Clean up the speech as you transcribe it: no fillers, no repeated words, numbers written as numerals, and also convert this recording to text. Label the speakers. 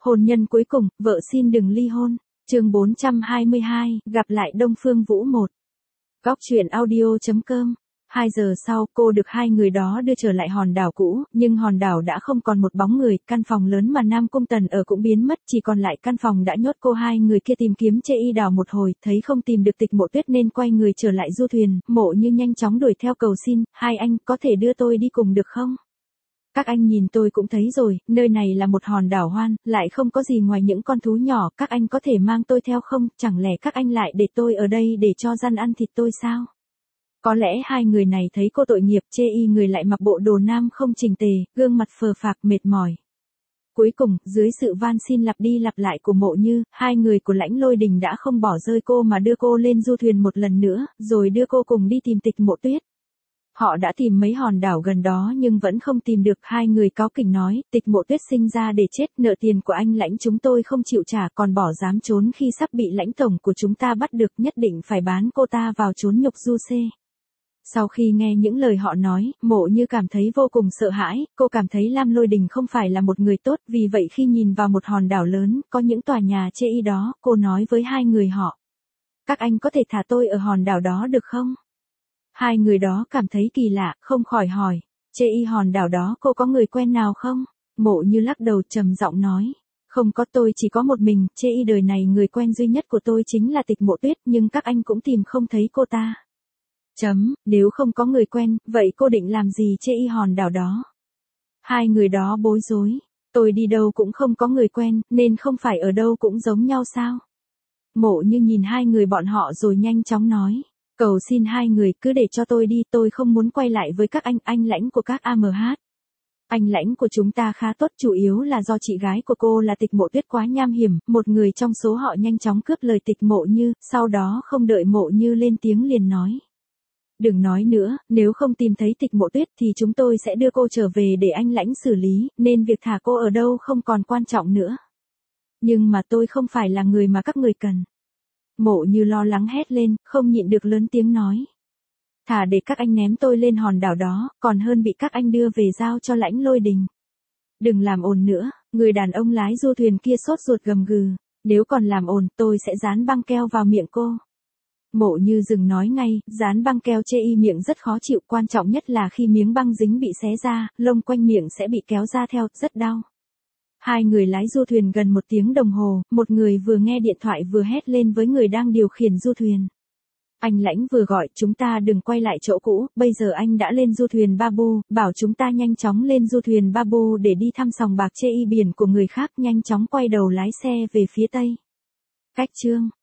Speaker 1: Hôn nhân cuối cùng, vợ xin đừng ly hôn. Chương 422, gặp lại Đông Phương Vũ 1. Góc truyện audio.com. 2 giờ sau, cô được hai người đó đưa trở lại hòn đảo cũ, nhưng hòn đảo đã không còn một bóng người, căn phòng lớn mà Nam Cung Tần ở cũng biến mất, chỉ còn lại căn phòng đã nhốt cô. Hai người kia tìm kiếm chê y đảo một hồi, thấy không tìm được Tịch Mộ Tuyết nên quay người trở lại du thuyền. Mộ Như nhanh chóng đuổi theo cầu xin, hai anh có thể đưa tôi đi cùng được không? Các anh nhìn tôi cũng thấy rồi, nơi này là một hòn đảo hoang, lại không có gì ngoài những con thú nhỏ, các anh có thể mang tôi theo không? Chẳng lẽ các anh lại để tôi ở đây để cho gian ăn thịt tôi sao? Có lẽ hai người này thấy cô tội nghiệp, chê y người lại mặc bộ đồ nam không chỉnh tề, gương mặt phờ phạc mệt mỏi. Cuối cùng, dưới sự van xin lặp đi lặp lại của Mộ Như, hai người của Lãnh Lôi Đình đã không bỏ rơi cô mà đưa cô lên du thuyền một lần nữa, rồi đưa cô cùng đi tìm Tịch Mộ Tuyết. Họ đã tìm mấy hòn đảo gần đó nhưng vẫn không tìm được. Hai người cáu kỉnh nói, Tịch Mộ Tuyết sinh ra để chết, nợ tiền của anh Lãnh chúng tôi không chịu trả, còn bỏ dám trốn khi sắp bị Lãnh tổng của chúng ta bắt được, nhất định phải bán cô ta vào chốn nhục du xê. Sau khi nghe những lời họ nói, Mộ Như cảm thấy vô cùng sợ hãi, cô cảm thấy Lam Lôi Đình không phải là một người tốt, vì vậy khi nhìn vào một hòn đảo lớn, có những tòa nhà chê y đó, cô nói với hai người họ. Các anh có thể thả tôi ở hòn đảo đó được không? Hai người đó cảm thấy kỳ lạ, không khỏi hỏi, chê y hòn đảo đó cô có người quen nào không? Mộ Như lắc đầu trầm giọng nói, không có, tôi chỉ có một mình, chê y đời này người quen duy nhất của tôi chính là Tịch Mộ Tuyết, nhưng các anh cũng tìm không thấy cô ta. Nếu không có người quen, vậy cô định làm gì chê y hòn đảo đó? Hai người đó bối rối, tôi đi đâu cũng không có người quen, nên không phải ở đâu cũng giống nhau sao? Mộ Như nhìn hai người bọn họ rồi nhanh chóng nói, cầu xin hai người cứ để cho tôi đi, tôi không muốn quay lại với các anh Lãnh của các AMH. Anh Lãnh của chúng ta khá tốt, chủ yếu là do chị gái của cô là Tịch Mộ Tuyết quá nham hiểm. Một người trong số họ nhanh chóng cướp lời Tịch Mộ Như, sau đó không đợi Mộ Như lên tiếng liền nói. Đừng nói nữa, nếu không tìm thấy Tịch Mộ Tuyết thì chúng tôi sẽ đưa cô trở về để anh Lãnh xử lý, nên việc thả cô ở đâu không còn quan trọng nữa. Nhưng mà tôi không phải là người mà các người cần. Mộ Như lo lắng hét lên, không nhịn được lớn tiếng nói. Thả để các anh ném tôi lên hòn đảo đó, còn hơn bị các anh đưa về giao cho Lãnh Lôi Đình. Đừng làm ồn nữa, người đàn ông lái du thuyền kia sốt ruột gầm gừ, nếu còn làm ồn tôi sẽ dán băng keo vào miệng cô. Mộ Như dừng nói ngay, dán băng keo chê y miệng rất khó chịu, quan trọng nhất là khi miếng băng dính bị xé ra, lông quanh miệng sẽ bị kéo ra theo, rất đau. Hai người lái du thuyền gần 1 tiếng đồng hồ, một người vừa nghe điện thoại vừa hét lên với người đang điều khiển du thuyền. Anh Lãnh vừa gọi, chúng ta đừng quay lại chỗ cũ, bây giờ anh đã lên du thuyền Babu, bảo chúng ta nhanh chóng lên du thuyền Babu để đi thăm sòng bạc chê y biển của người khác, nhanh chóng quay đầu lái xe về phía tây. Cách chương